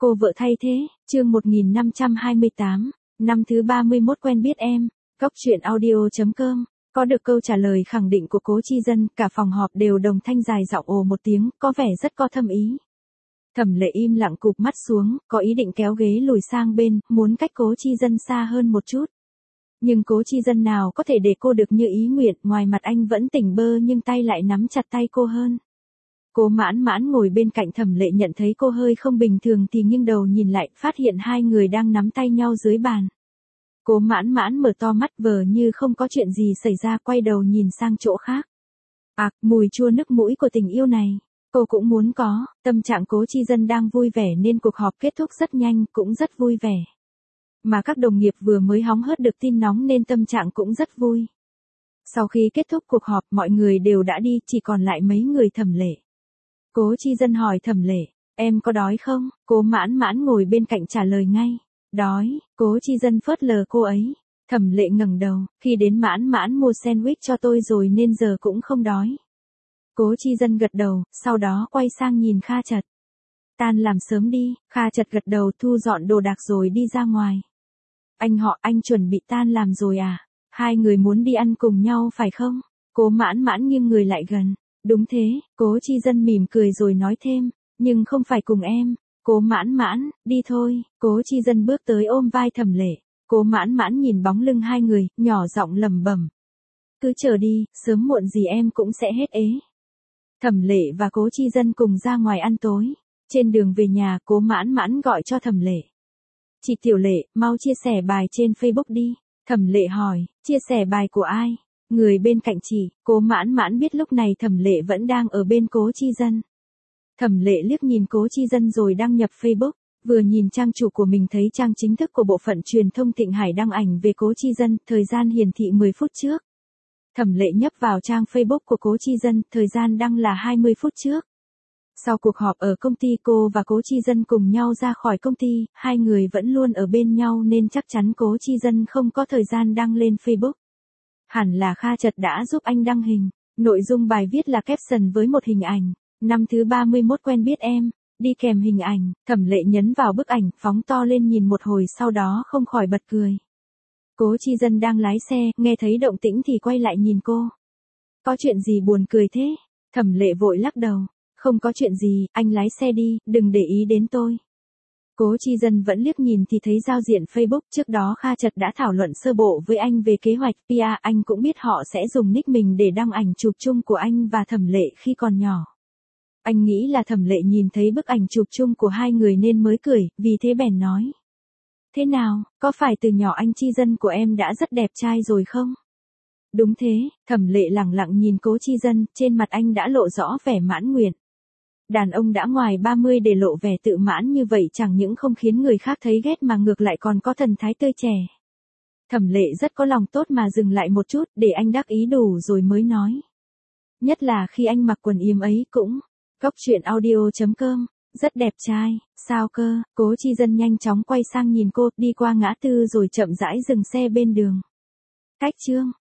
Cô vợ thay thế, chương 1528, năm thứ 31 quen biết em, Góc truyện audio.com. Có được câu trả lời khẳng định của Cố Chi Dân, cả phòng họp đều đồng thanh dài giọng ồ một tiếng, có vẻ rất có thâm ý. Thẩm Lệ im lặng cụp mắt xuống, có ý định kéo ghế lùi sang bên, muốn cách Cố Chi Dân xa hơn một chút. Nhưng Cố Chi Dân nào có thể để cô được như ý nguyện, ngoài mặt anh vẫn tỉnh bơ nhưng tay lại nắm chặt tay cô hơn. Cố Mãn Mãn ngồi bên cạnh Thẩm Lệ nhận thấy cô hơi không bình thường thì nghiêng đầu nhìn lại, phát hiện hai người đang nắm tay nhau dưới bàn. Cố Mãn Mãn mở to mắt vờ như không có chuyện gì xảy ra, quay đầu nhìn sang chỗ khác. Mùi chua nước mũi của tình yêu này, cô cũng muốn có. Tâm trạng Cố Chi Dân đang vui vẻ nên cuộc họp kết thúc rất nhanh, cũng rất vui vẻ. Mà các đồng nghiệp vừa mới hóng hớt được tin nóng nên tâm trạng cũng rất vui. Sau khi kết thúc cuộc họp mọi người đều đã đi, chỉ còn lại mấy người Thẩm Lệ. Cố Chi Dân hỏi Thẩm Lệ, em có đói không? Cố Mãn Mãn ngồi bên cạnh trả lời ngay, đói. Cố Chi Dân phớt lờ cô ấy. Thẩm Lệ ngẩng đầu, khi đến Mãn Mãn mua sandwich cho tôi rồi nên giờ cũng không đói. Cố Chi Dân gật đầu, sau đó quay sang nhìn Kha Chật. Tan làm sớm đi. Kha Chật gật đầu thu dọn đồ đạc rồi đi ra ngoài. Anh chuẩn bị tan làm rồi à? Hai người muốn đi ăn cùng nhau phải không? Cố Mãn Mãn nghiêng người lại gần. Đúng thế. Cố Chi Dân mỉm cười rồi nói thêm, nhưng không phải cùng em. Cố Mãn Mãn, đi thôi. Cố Chi Dân bước tới ôm vai Thẩm Lệ. Cố Mãn Mãn nhìn bóng lưng hai người, nhỏ giọng lẩm bẩm. Cứ chờ đi, sớm muộn gì em cũng sẽ hết ế. Thẩm Lệ và Cố Chi Dân cùng ra ngoài ăn tối. Trên đường về nhà, Cố Mãn Mãn gọi cho Thẩm Lệ. Chị Tiểu Lệ, mau chia sẻ bài trên Facebook đi. Thẩm Lệ hỏi, chia sẻ bài của ai? Người bên cạnh chị. Cố Mãn Mãn biết lúc này Thẩm Lệ vẫn đang ở bên Cố Chi Dân. Thẩm Lệ liếc nhìn Cố Chi Dân rồi đăng nhập Facebook, vừa nhìn trang chủ của mình thấy trang chính thức của bộ phận truyền thông Thịnh Hải đăng ảnh về Cố Chi Dân, thời gian hiển thị 10 phút trước. Thẩm Lệ nhấp vào trang Facebook của Cố Chi Dân, thời gian đăng là 20 phút trước. Sau cuộc họp ở công ty, cô và Cố Chi Dân cùng nhau ra khỏi công ty, hai người vẫn luôn ở bên nhau nên chắc chắn Cố Chi Dân không có thời gian đăng lên Facebook. Hẳn là Kha Chật đã giúp anh đăng hình. Nội dung bài viết là caption với một hình ảnh. Năm thứ 31 quen biết em, đi kèm hình ảnh. Thẩm Lệ nhấn vào bức ảnh, phóng to lên nhìn một hồi sau đó không khỏi bật cười. Cố Chi Dân đang lái xe, nghe thấy động tĩnh thì quay lại nhìn cô. Có chuyện gì buồn cười thế? Thẩm Lệ vội lắc đầu. Không có chuyện gì, anh lái xe đi, đừng để ý đến tôi. Cố Chi Dân vẫn liếc nhìn thì thấy giao diện Facebook, trước đó Kha Chật đã thảo luận sơ bộ với anh về kế hoạch PR, anh cũng biết họ sẽ dùng nick mình để đăng ảnh chụp chung của anh và Thẩm Lệ khi còn nhỏ. Anh nghĩ là Thẩm Lệ nhìn thấy bức ảnh chụp chung của hai người nên mới cười, vì thế bèn nói. Thế nào, có phải từ nhỏ anh Chi Dân của em đã rất đẹp trai rồi không? Đúng thế. Thẩm Lệ lẳng lặng nhìn Cố Chi Dân, trên mặt anh đã lộ rõ vẻ mãn nguyện. Đàn ông đã ngoài 30 để lộ vẻ tự mãn như vậy chẳng những không khiến người khác thấy ghét mà ngược lại còn có thần thái tươi trẻ. Thẩm Lệ rất có lòng tốt mà dừng lại một chút để anh đắc ý đủ rồi mới nói. Nhất là khi anh mặc quần yếm ấy cũng. Góc truyện audio.com, rất đẹp trai. Sao cơ? Cố Chi Dân nhanh chóng quay sang nhìn cô, đi qua ngã tư rồi chậm rãi dừng xe bên đường. Cách chương.